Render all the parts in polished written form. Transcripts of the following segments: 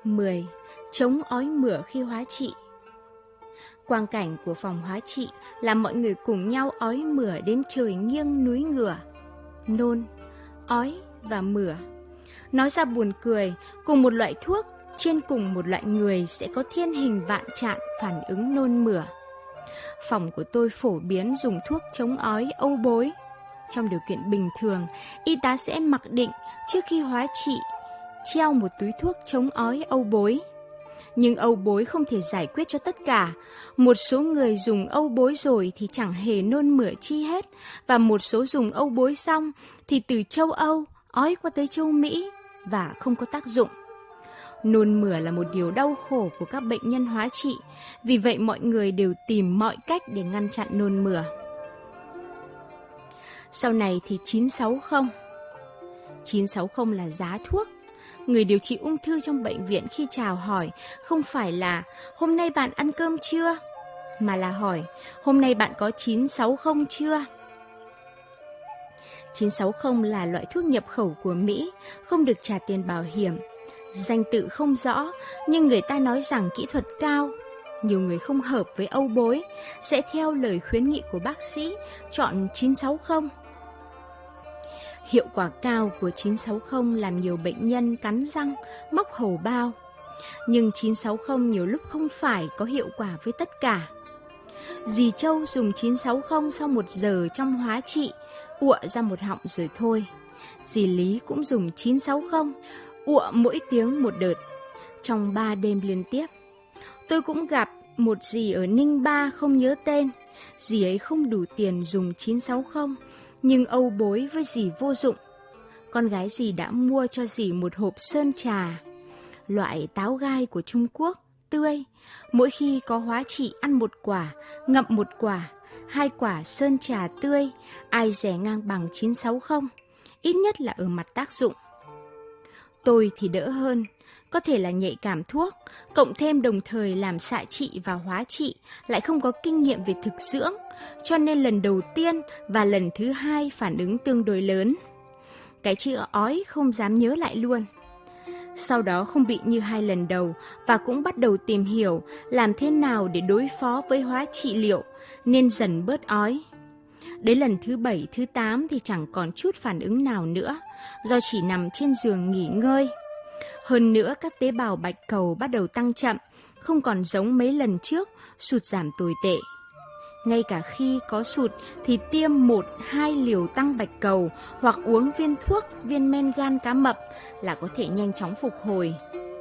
10. Chống ói mửa khi hóa trị. Quang cảnh của phòng hóa trị là mọi người cùng nhau ói mửa đến trời nghiêng núi ngửa. Nôn, ói và mửa. Nói ra buồn cười, cùng một loại thuốc, trên cùng một loại người sẽ có thiên hình vạn trạng phản ứng nôn mửa. Phòng của tôi phổ biến dùng thuốc chống ói âu bối. Trong điều kiện bình thường, y tá sẽ mặc định trước khi hóa trị treo một túi thuốc chống ói âu bối. Nhưng âu bối không thể giải quyết cho tất cả. Một số người dùng âu bối rồi thì chẳng hề nôn mửa chi hết, và một số dùng âu bối xong thì từ châu Âu ói qua tới châu Mỹ và không có tác dụng. Nôn mửa là một điều đau khổ của các bệnh nhân hóa trị, vì vậy mọi người đều tìm mọi cách để ngăn chặn nôn mửa. Sau này thì 960. 960 là giá thuốc. Người điều trị ung thư trong bệnh viện khi chào hỏi không phải là hôm nay bạn ăn cơm chưa, mà là hỏi hôm nay bạn có 960 chưa. 960 là loại thuốc nhập khẩu của Mỹ, không được trả tiền bảo hiểm. Danh tự không rõ, nhưng người ta nói rằng kỹ thuật cao. Nhiều người không hợp với âu bối sẽ theo lời khuyến nghị của bác sĩ chọn 960. Hiệu quả cao của 960 làm nhiều bệnh nhân cắn răng, móc hầu bao. Nhưng 960 nhiều lúc không phải có hiệu quả với tất cả. Dì Châu dùng 960 sau 1 giờ trong hóa trị, ụa ra một họng rồi thôi. Dì Lý cũng dùng 960, ụa mỗi tiếng một đợt, trong 3 đêm liên tiếp. Tôi cũng gặp một dì ở Ninh Ba không nhớ tên. Dì ấy không đủ tiền dùng 960, nhưng âu bối với dì vô dụng. Con gái dì đã mua cho dì một hộp sơn trà, loại táo gai của Trung Quốc, tươi. Mỗi khi có hóa trị ăn 1 quả, ngậm 1 quả, 2 quả sơn trà tươi, ai rẻ ngang bằng 960, ít nhất là ở mặt tác dụng. Tôi thì đỡ hơn, có thể là nhạy cảm thuốc, cộng thêm đồng thời làm xạ trị và hóa trị, lại không có kinh nghiệm về thực dưỡng, cho nên lần đầu tiên và lần thứ 2 phản ứng tương đối lớn. Cái chữ ói không dám nhớ lại luôn. Sau đó không bị như 2 lần đầu và cũng bắt đầu tìm hiểu làm thế nào để đối phó với hóa trị liệu, nên dần bớt ói. Đến lần thứ 7, thứ 8 thì chẳng còn chút phản ứng nào nữa, do chỉ nằm trên giường nghỉ ngơi. Hơn nữa các tế bào bạch cầu bắt đầu tăng chậm, không còn giống mấy lần trước, sụt giảm tồi tệ. Ngay cả khi có sụt thì tiêm 1-2 liều tăng bạch cầu hoặc uống viên thuốc, viên men gan cá mập là có thể nhanh chóng phục hồi.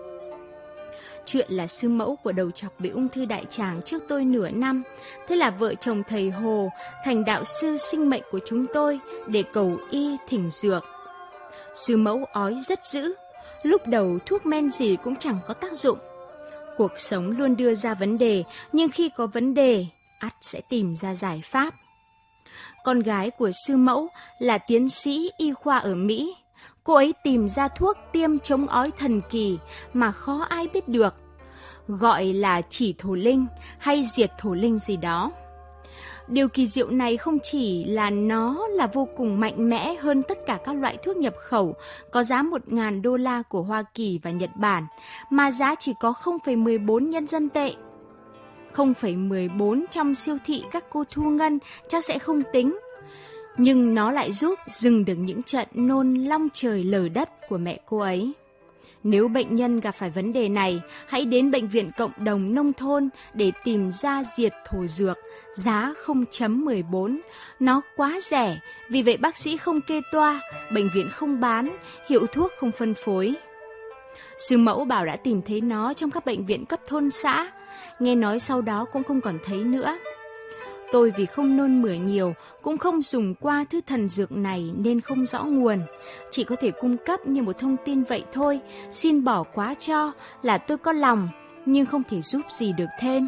Chuyện là sư mẫu của đầu trọc bị ung thư đại tràng trước tôi nửa năm. Thế là vợ chồng thầy Hồ thành đạo sư sinh mệnh của chúng tôi để cầu y thỉnh dược. Sư mẫu ói rất dữ. Lúc đầu thuốc men gì cũng chẳng có tác dụng. Cuộc sống luôn đưa ra vấn đề, nhưng khi có vấn đề, ắt sẽ tìm ra giải pháp. Con gái của sư mẫu là tiến sĩ y khoa ở Mỹ. Cô ấy tìm ra thuốc tiêm chống ói thần kỳ mà khó ai biết được, gọi là chỉ thổ linh hay diệt thổ linh gì đó. Điều kỳ diệu này không chỉ là nó là vô cùng mạnh mẽ hơn tất cả các loại thuốc nhập khẩu có giá $1.000 của Hoa Kỳ và Nhật Bản, mà giá chỉ có 0,14 nhân dân tệ. 0,14 trong siêu thị các cô thu ngân chắc sẽ không tính. Nhưng nó lại giúp dừng được những trận nôn long trời lở đất của mẹ cô ấy. Nếu bệnh nhân gặp phải vấn đề này, hãy đến bệnh viện cộng đồng nông thôn để tìm ra diệt thổ dược, giá 0,14. Nó quá rẻ, vì vậy bác sĩ không kê toa, bệnh viện không bán, hiệu thuốc không phân phối. Sư mẫu bảo đã tìm thấy nó trong các bệnh viện cấp thôn xã, nghe nói sau đó cũng không còn thấy nữa. Tôi vì không nôn mửa nhiều, cũng không dùng qua thứ thần dược này nên không rõ nguồn. Chỉ có thể cung cấp như một thông tin vậy thôi, xin bỏ quá cho là tôi có lòng, nhưng không thể giúp gì được thêm.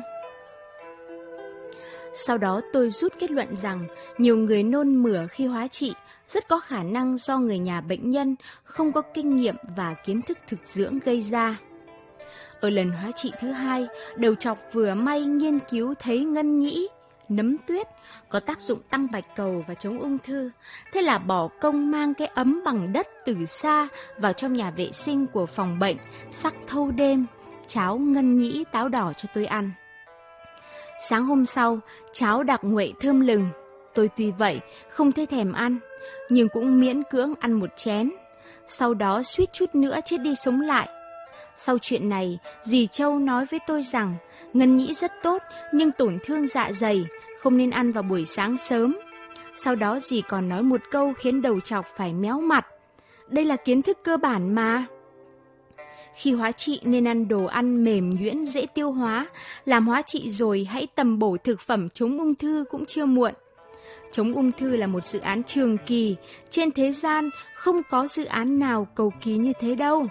Sau đó tôi rút kết luận rằng nhiều người nôn mửa khi hóa trị rất có khả năng do người nhà bệnh nhân không có kinh nghiệm và kiến thức thực dưỡng gây ra. Ở lần hóa trị thứ 2, đầu trọc vừa may nghiên cứu thấy ngân nhĩ, nấm tuyết, có tác dụng tăng bạch cầu và chống ung thư. Thế là bỏ công mang cái ấm bằng đất từ xa vào trong nhà vệ sinh của phòng bệnh, sắc thâu đêm, cháo ngân nhĩ táo đỏ cho tôi ăn. Sáng hôm sau, cháo đặc nguội thơm lừng. Tôi tuy vậy không thấy thèm ăn, nhưng cũng miễn cưỡng ăn một chén. Sau đó suýt chút nữa chết đi sống lại. Sau chuyện này, dì Châu nói với tôi rằng ngân nhĩ rất tốt nhưng tổn thương dạ dày, không nên ăn vào buổi sáng sớm. Sau đó dì còn nói một câu khiến đầu trọc phải méo mặt. Đây là kiến thức cơ bản mà. Khi hóa trị nên ăn đồ ăn mềm nhuyễn dễ tiêu hóa, làm hóa trị rồi hãy tầm bổ thực phẩm chống ung thư cũng chưa muộn. Chống ung thư là một dự án trường kỳ, trên thế gian không có dự án nào cầu kỳ như thế đâu.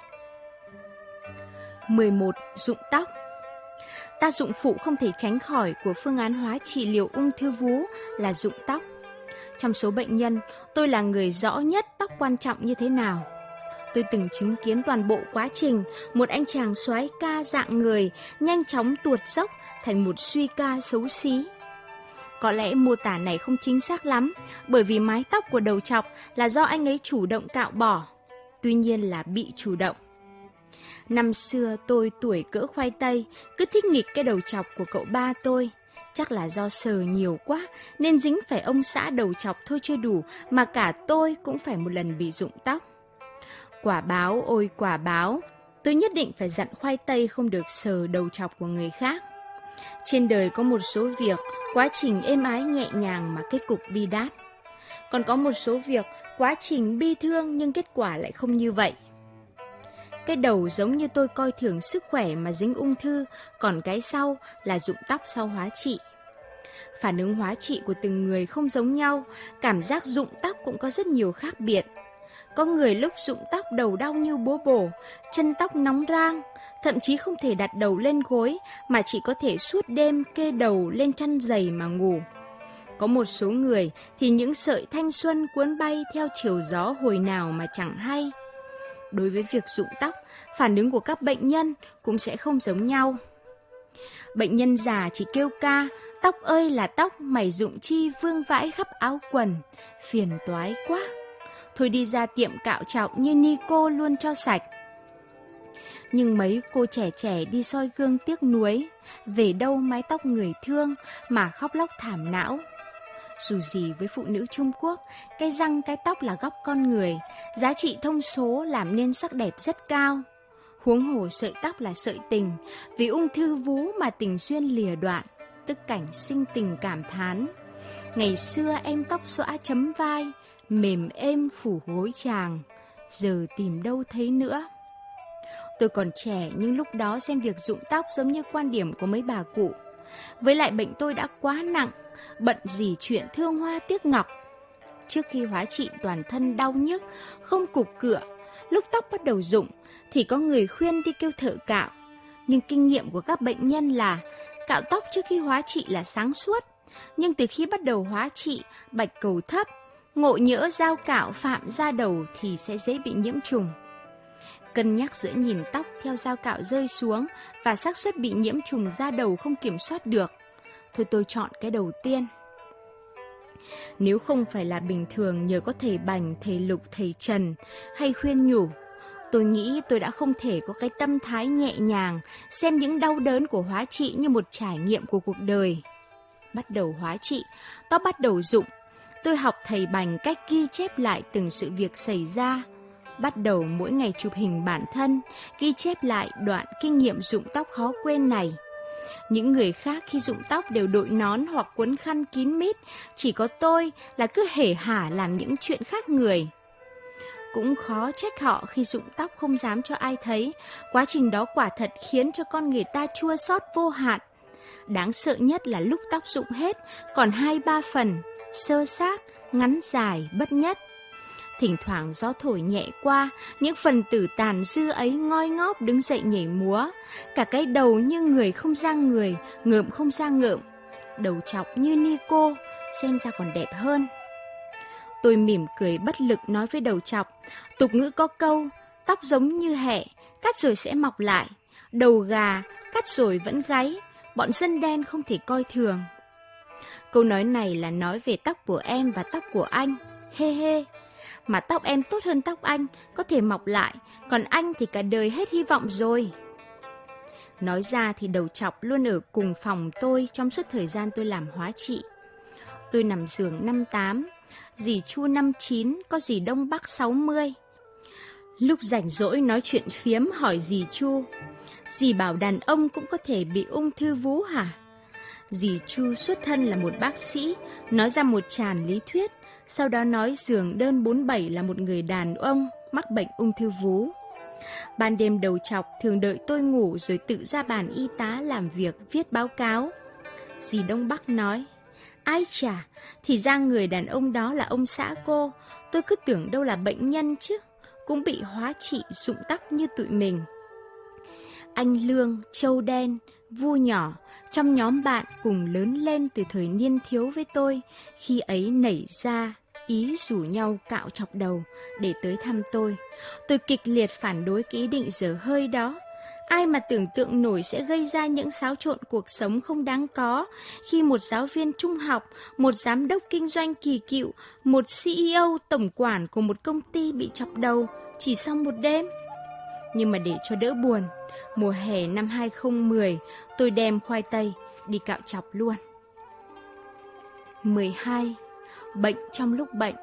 11. Rụng tóc. Tác dụng phụ không thể tránh khỏi của phương án hóa trị liệu ung thư vú là rụng tóc. Trong số bệnh nhân, tôi là người rõ nhất tóc quan trọng như thế nào. Tôi từng chứng kiến toàn bộ quá trình một anh chàng soái ca dạng người nhanh chóng tuột dốc thành một suy ca xấu xí. Có lẽ mô tả này không chính xác lắm, bởi vì mái tóc của đầu trọc là do anh ấy chủ động cạo bỏ, tuy nhiên là bị chủ động. Năm xưa tôi tuổi cỡ khoai tây, cứ thích nghịch cái đầu trọc của cậu ba tôi. Chắc là do sờ nhiều quá nên dính phải ông xã đầu trọc thôi chưa đủ, mà cả tôi cũng phải một lần bị rụng tóc. Quả báo ôi quả báo, tôi nhất định phải dặn khoai tây không được sờ đầu trọc của người khác. Trên đời có một số việc, quá trình êm ái nhẹ nhàng mà kết cục bi đát. Còn có một số việc, quá trình bi thương nhưng kết quả lại không như vậy. Cái đầu giống như tôi coi thường sức khỏe mà dính ung thư, còn cái sau là rụng tóc sau hóa trị. Phản ứng hóa trị của từng người không giống nhau, cảm giác rụng tóc cũng có rất nhiều khác biệt. Có người lúc rụng tóc đầu đau như búa bổ, chân tóc nóng rang, thậm chí không thể đặt đầu lên gối mà chỉ có thể suốt đêm kê đầu lên chăn dày mà ngủ. Có một số người thì những sợi thanh xuân cuốn bay theo chiều gió hồi nào mà chẳng hay. Đối với việc rụng tóc, phản ứng của các bệnh nhân cũng sẽ không giống nhau. Bệnh nhân già chỉ kêu ca, tóc ơi là tóc, mày rụng chi vương vãi khắp áo quần, phiền toái quá. Thôi đi ra tiệm cạo trọc như Nico luôn cho sạch. Nhưng mấy cô trẻ trẻ đi soi gương tiếc nuối, về đâu mái tóc người thương mà khóc lóc thảm não. Dù gì với phụ nữ Trung Quốc, cái răng cái tóc là góc con người, giá trị thông số làm nên sắc đẹp rất cao. Huống hồ sợi tóc là sợi tình, vì ung thư vú mà tình duyên lìa đoạn, tức cảnh sinh tình cảm thán. Ngày xưa em tóc xõa chấm vai, mềm êm phủ gối chàng, giờ tìm đâu thấy nữa. Tôi còn trẻ nhưng lúc đó xem việc rụng tóc giống như quan điểm của mấy bà cụ. Với lại bệnh tôi đã quá nặng, bận gì chuyện thương hoa tiếc ngọc. Trước khi hóa trị toàn thân đau nhức, không cục cựa, lúc tóc bắt đầu rụng thì có người khuyên đi kêu thợ cạo. Nhưng kinh nghiệm của các bệnh nhân là cạo tóc trước khi hóa trị là sáng suốt. Nhưng từ khi bắt đầu hóa trị, bạch cầu thấp, ngộ nhỡ dao cạo phạm da đầu thì sẽ dễ bị nhiễm trùng. Cân nhắc giữa nhìn tóc theo dao cạo rơi xuống và xác suất bị nhiễm trùng da đầu không kiểm soát được, thôi tôi chọn cái đầu tiên. Nếu không phải là bình thường nhờ có thầy Bành, thầy Lục, thầy Trần hay khuyên nhủ, tôi nghĩ tôi đã không thể có cái tâm thái nhẹ nhàng, xem những đau đớn của hóa trị như một trải nghiệm của cuộc đời. Bắt đầu hóa trị, tóc bắt đầu rụng. Tôi học thầy Bành cách ghi chép lại từng sự việc xảy ra. Bắt đầu mỗi ngày chụp hình bản thân, ghi chép lại đoạn kinh nghiệm rụng tóc khó quên này. Những người khác khi rụng tóc đều đội nón hoặc quấn khăn kín mít, chỉ có tôi là cứ hể hả làm những chuyện khác người. Cũng khó trách họ khi rụng tóc không dám cho ai thấy, quá trình đó quả thật khiến cho con người ta chua xót vô hạn. Đáng sợ nhất là lúc tóc rụng hết, còn 2-3 phần, sơ xác, ngắn dài, bất nhất. Thỉnh thoảng gió thổi nhẹ qua, những phần tử tàn dư ấy ngoi ngóp đứng dậy nhảy múa. Cả cái đầu như người không ra người, ngợm không ra ngợm. Đầu trọc như Nico, xem ra còn đẹp hơn. Tôi mỉm cười bất lực nói với đầu trọc, tục ngữ có câu, tóc giống như hẹ, cắt rồi sẽ mọc lại. Đầu gà, cắt rồi vẫn gáy, bọn dân đen không thể coi thường. Câu nói này là nói về tóc của em và tóc của anh. Hê hê. Mà tóc em tốt hơn tóc anh, có thể mọc lại, còn anh thì cả đời hết hy vọng rồi. Nói ra thì đầu trọc luôn ở cùng phòng tôi trong suốt thời gian tôi làm hóa trị. Tôi nằm giường 58, dì Chu 59, có dì Đông Bắc 60. Lúc rảnh rỗi nói chuyện phiếm hỏi dì Chu, dì bảo đàn ông cũng có thể bị ung thư vú hả? Dì Chu xuất thân là một bác sĩ, nói ra một tràn lý thuyết, sau đó nói giường đơn 47 là một người đàn ông mắc bệnh ung thư vú. Ban đêm đầu trọc thường đợi tôi ngủ rồi tự ra bàn y tá làm việc viết báo cáo. Dì Đông Bắc nói, ai chà, thì ra người đàn ông đó là ông xã cô, tôi cứ tưởng đâu là bệnh nhân chứ, cũng bị hóa trị rụng tóc như tụi mình. Anh Lương, Châu Đen, Vu Nhỏ, trong nhóm bạn cùng lớn lên từ thời niên thiếu với tôi, khi ấy nảy ra ý rủ nhau cạo chọc đầu để tới thăm tôi. Tôi kịch liệt phản đối cái ý định dở hơi đó. Ai mà tưởng tượng nổi sẽ gây ra những xáo trộn cuộc sống không đáng có khi một giáo viên trung học, một giám đốc kinh doanh kỳ cựu, một CEO tổng quản của một công ty bị chọc đầu chỉ sau một đêm. Nhưng mà để cho đỡ buồn, mùa hè năm 2010, tôi đem khoai tây đi cạo chọc luôn. 12. Bệnh trong lúc bệnh.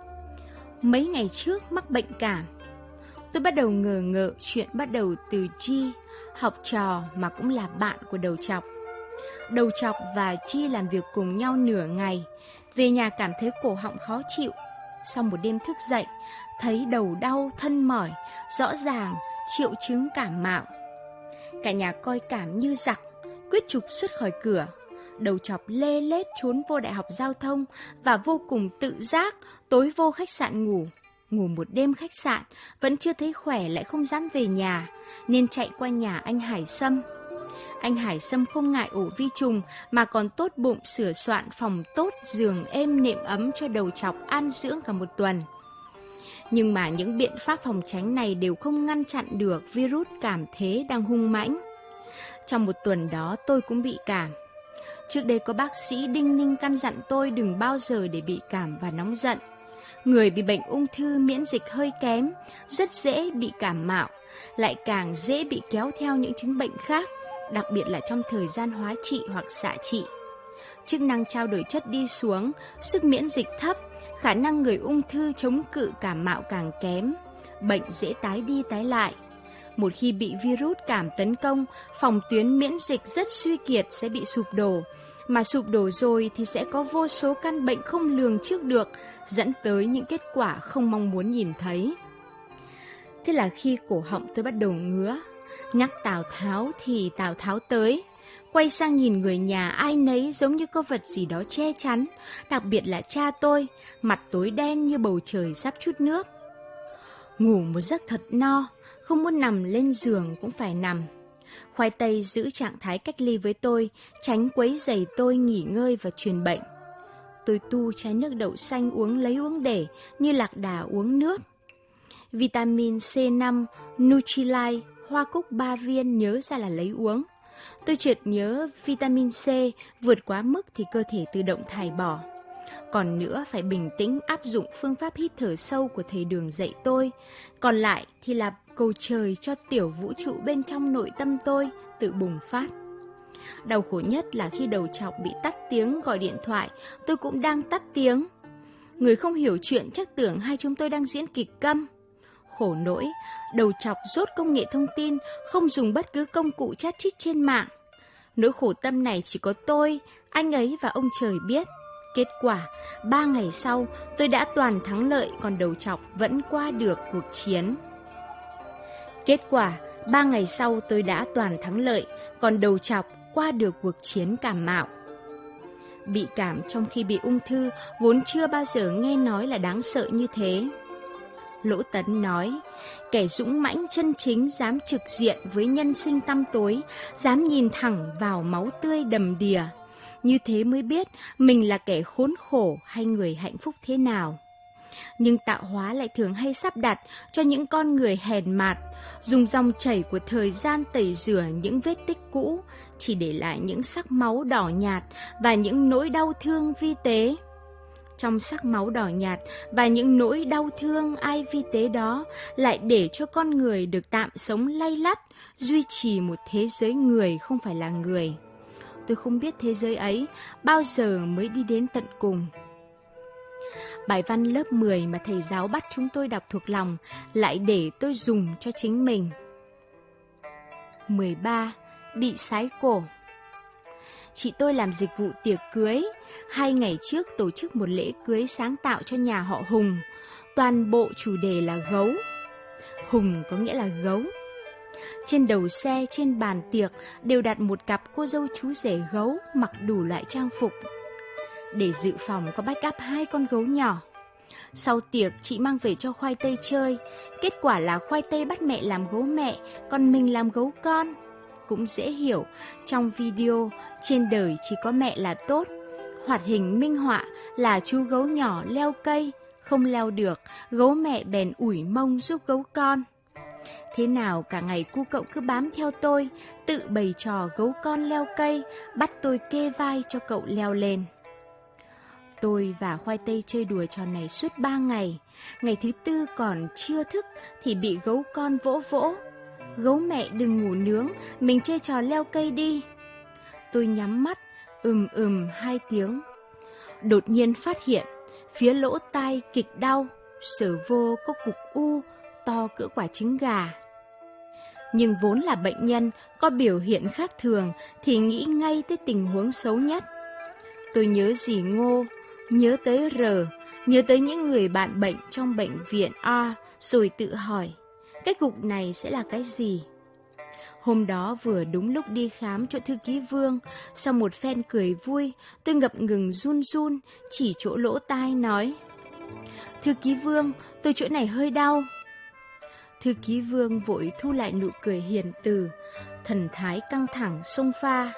Mấy ngày trước mắc bệnh cảm. Tôi bắt đầu ngờ ngợ chuyện bắt đầu từ G, học trò mà cũng là bạn của đầu trọc. Đầu trọc và G làm việc cùng nhau nửa ngày, về nhà cảm thấy cổ họng khó chịu. Sau một đêm thức dậy, thấy đầu đau, thân mỏi, rõ ràng triệu chứng cảm mạo. Cả nhà coi cảm như giặc, quyết trục xuất khỏi cửa. Đầu trọc lê lết trốn vô đại học giao thông và vô cùng tự giác tối vô khách sạn ngủ. Ngủ một đêm khách sạn, vẫn chưa thấy khỏe lại không dám về nhà, nên chạy qua nhà anh Hải Sâm. Anh Hải Sâm không ngại ổ vi trùng mà còn tốt bụng sửa soạn phòng tốt, giường êm nệm ấm cho đầu trọc an dưỡng cả một tuần. Nhưng mà những biện pháp phòng tránh này đều không ngăn chặn được virus cảm thế đang hung mãnh. Trong một tuần đó tôi cũng bị cảm. Trước đây có bác sĩ đinh ninh căn dặn tôi đừng bao giờ để bị cảm và nóng giận. Người bị bệnh ung thư miễn dịch hơi kém, rất dễ bị cảm mạo, lại càng dễ bị kéo theo những chứng bệnh khác, đặc biệt là trong thời gian hóa trị hoặc xạ trị. Chức năng trao đổi chất đi xuống, sức miễn dịch thấp, khả năng người ung thư chống cự cảm mạo càng kém, bệnh dễ tái đi tái lại. Một khi bị virus cảm tấn công, phòng tuyến miễn dịch rất suy kiệt sẽ bị sụp đổ, mà sụp đổ rồi thì sẽ có vô số căn bệnh không lường trước được, dẫn tới những kết quả không mong muốn nhìn thấy. Thế là khi cổ họng tôi bắt đầu ngứa, nhắc Tào Tháo thì Tào Tháo tới. Quay sang nhìn người nhà ai nấy giống như có vật gì đó che chắn, đặc biệt là cha tôi, mặt tối đen như bầu trời sắp trút nước. Ngủ một giấc thật no, không muốn nằm lên giường cũng phải nằm. Khoai tây giữ trạng thái cách ly với tôi, tránh quấy rầy tôi nghỉ ngơi và truyền bệnh. Tôi tu chai nước đậu xanh uống lấy uống để, như lạc đà uống nước. Vitamin C5, Nutrilite, hoa cúc 3 viên nhớ ra là lấy uống. Tôi chợt nhớ vitamin C vượt quá mức thì cơ thể tự động thải bỏ. Còn nữa phải bình tĩnh áp dụng phương pháp hít thở sâu của thầy Đường dạy tôi. Còn lại thì là cầu trời cho tiểu vũ trụ bên trong nội tâm tôi tự bùng phát. Đau khổ nhất là khi đầu trọc bị tắt tiếng gọi điện thoại, tôi cũng đang tắt tiếng. Người không hiểu chuyện chắc tưởng hai chúng tôi đang diễn kịch câm. Khổ nỗi, đầu trọc rốt công nghệ thông tin, không dùng bất cứ công cụ chat chít trên mạng. Nỗi khổ tâm này chỉ có tôi, anh ấy và ông trời biết. Kết quả, 3 ngày sau, tôi đã toàn thắng lợi, còn đầu trọc vẫn qua được cuộc chiến. Kết quả, 3 ngày sau tôi đã toàn thắng lợi, còn đầu trọc qua được cuộc chiến cảm mạo. Bị cảm trong khi bị ung thư vốn chưa bao giờ nghe nói là đáng sợ như thế. Lỗ Tấn nói, kẻ dũng mãnh chân chính dám trực diện với nhân sinh tăm tối, dám nhìn thẳng vào máu tươi đầm đìa. Như thế mới biết mình là kẻ khốn khổ hay người hạnh phúc thế nào. Nhưng tạo hóa lại thường hay sắp đặt cho những con người hèn mạt, dùng dòng chảy của thời gian tẩy rửa những vết tích cũ, chỉ để lại những sắc máu đỏ nhạt và những nỗi đau thương vi tế. Trong sắc máu đỏ nhạt và những nỗi đau thương ai vi tế đó lại để cho con người được tạm sống lay lắt, duy trì một thế giới người không phải là người. Tôi không biết thế giới ấy bao giờ mới đi đến tận cùng. Bài văn lớp 10 mà thầy giáo bắt chúng tôi đọc thuộc lòng lại để tôi dùng cho chính mình. 13. Bị sái cổ. Chị tôi làm dịch vụ tiệc cưới. 2 ngày trước tổ chức một lễ cưới sáng tạo cho nhà họ Hùng. Toàn bộ chủ đề là gấu. Hùng có nghĩa là gấu. Trên đầu xe, trên bàn tiệc đều đặt một cặp cô dâu chú rể gấu mặc đủ loại trang phục. Để dự phòng có backup 2 con gấu nhỏ. Sau tiệc chị mang về cho khoai tây chơi. Kết quả là khoai tây bắt mẹ làm gấu mẹ, còn mình làm gấu con. Cũng dễ hiểu, trong video trên đời chỉ có mẹ là tốt. Hoạt hình minh họa là chú gấu nhỏ leo cây, không leo được, gấu mẹ bèn ủi mông giúp gấu con. Thế nào cả ngày cu cậu cứ bám theo tôi, tự bày trò gấu con leo cây, bắt tôi kê vai cho cậu leo lên. Tôi và khoai tây chơi đùa trò này suốt 3 ngày. Ngày thứ 4 còn chưa thức thì bị gấu con vỗ vỗ. Gấu mẹ đừng ngủ nướng, mình chơi trò leo cây đi. Tôi nhắm mắt, 2 tiếng. Đột nhiên phát hiện, phía lỗ tai kịch đau, sờ vô có cục u, to cỡ quả trứng gà. Nhưng vốn là bệnh nhân, có biểu hiện khác thường thì nghĩ ngay tới tình huống xấu nhất. Tôi nhớ dì Ngô, nhớ tới R, nhớ tới những người bạn bệnh trong bệnh viện A, rồi tự hỏi, cái cục này sẽ là cái gì? Hôm đó vừa đúng lúc đi khám chỗ thư ký Vương, sau một phen cười vui, tôi ngập ngừng run run, chỉ chỗ lỗ tai nói, thư ký Vương, tôi chỗ này hơi đau. Thư ký Vương vội thu lại nụ cười hiền từ, thần thái căng thẳng xông pha.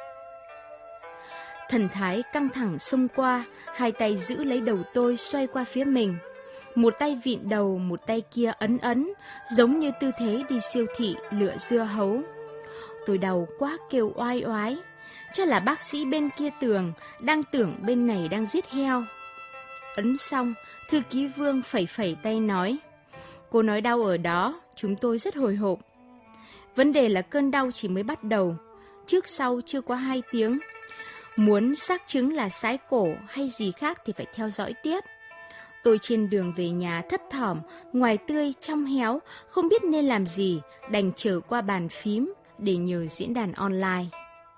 Thần thái căng thẳng xông qua, 2 tay giữ lấy đầu tôi xoay qua phía mình. Một tay vịn đầu, một tay kia ấn ấn, giống như tư thế đi siêu thị lựa dưa hấu. Tôi đau quá kêu oai oái. Chắc là bác sĩ bên kia tường đang tưởng bên này đang giết heo. Ấn xong, thư ký Vương phẩy phẩy tay nói, cô nói đau ở đó, chúng tôi rất hồi hộp. Vấn đề là cơn đau chỉ mới bắt đầu, trước sau chưa qua 2 tiếng. Muốn xác chứng là sái cổ hay gì khác thì phải theo dõi tiếp. Tôi trên đường về nhà thấp thỏm, ngoài tươi trong héo, không biết nên làm gì, đành trở qua bàn phím để nhờ diễn đàn online.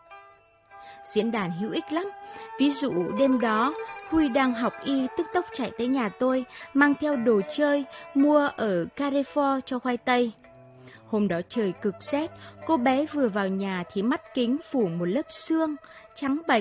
Diễn đàn hữu ích lắm. Ví dụ đêm đó, Huy đang học y tức tốc chạy tới nhà tôi, mang theo đồ chơi, mua ở Carrefour cho khoai tây. Hôm đó trời cực rét, cô bé vừa vào nhà thì mắt kính phủ một lớp sương, trắng bệch.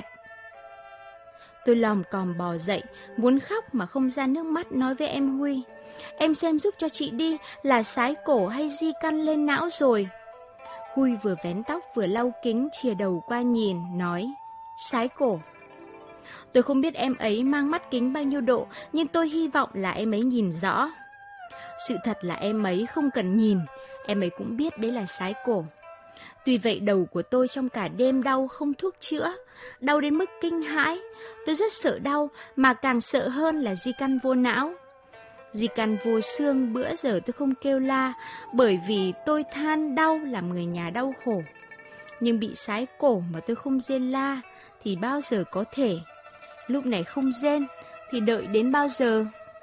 Tôi lòm còm bò dậy, muốn khóc mà không ra nước mắt nói với em Huy. Em xem giúp cho chị đi, là sái cổ hay di căn lên não rồi. Huy vừa vén tóc vừa lau kính chìa đầu qua nhìn, nói, sái cổ. Tôi không biết em ấy mang mắt kính bao nhiêu độ, nhưng tôi hy vọng là em ấy nhìn rõ. Sự thật là em ấy không cần nhìn, em ấy cũng biết đấy là sái cổ. Tuy vậy đầu của tôi trong cả đêm đau không thuốc chữa, đau đến mức kinh hãi. Tôi rất sợ đau, mà càng sợ hơn là di căn vô não. Di căn vô xương bữa giờ tôi không kêu la, bởi vì tôi than đau làm người nhà đau khổ. Nhưng bị sái cổ mà tôi không rên la thì bao giờ có thể. Lúc này không rên thì đợi đến bao giờ?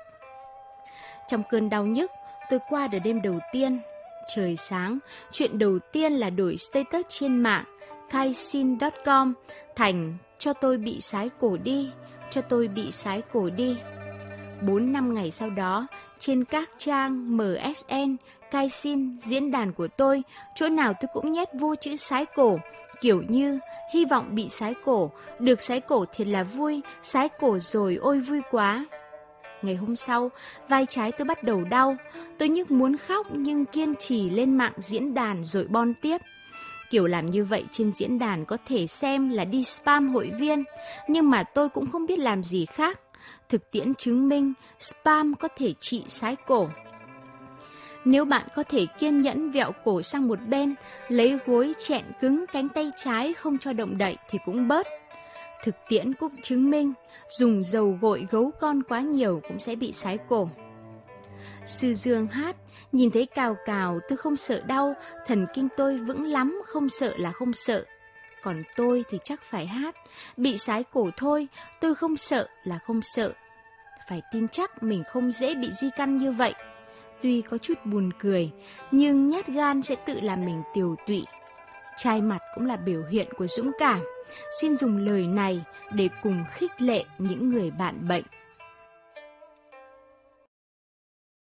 Trong cơn đau nhức, tôi qua được đêm đầu tiên. Trời sáng, chuyện đầu tiên là đổi status trên mạng kaisin.com thành cho tôi bị sái cổ đi, cho tôi bị sái cổ đi. 4-5 ngày sau đó, trên các trang MSN, Kaisin, diễn đàn của tôi, chỗ nào tôi cũng nhét vô chữ sái cổ, kiểu như hy vọng bị sái cổ, được sái cổ thiệt là vui, sái cổ rồi ôi vui quá. Ngày hôm sau, vai trái tôi bắt đầu đau, tôi nhức muốn khóc nhưng kiên trì lên mạng diễn đàn rồi bon tiếp. Kiểu làm như vậy trên diễn đàn có thể xem là đi spam hội viên, nhưng mà tôi cũng không biết làm gì khác. Thực tiễn chứng minh spam có thể trị sái cổ. Nếu bạn có thể kiên nhẫn vẹo cổ sang một bên, lấy gối chẹn cứng cánh tay trái không cho động đậy thì cũng bớt. Thực tiễn cũng chứng minh dùng dầu gội gấu con quá nhiều cũng sẽ bị sái cổ. Sư Dương hát, nhìn thấy cào cào tôi không sợ đau, thần kinh tôi vững lắm, không sợ là không sợ. Còn tôi thì chắc phải hát, bị sái cổ thôi, tôi không sợ là không sợ. Phải tin chắc mình không dễ bị di căn như vậy. Tuy có chút buồn cười, nhưng nhát gan sẽ tự làm mình tiều tụy. Chai mặt cũng là biểu hiện của dũng cảm. Xin dùng lời này để cùng khích lệ những người bạn bệnh.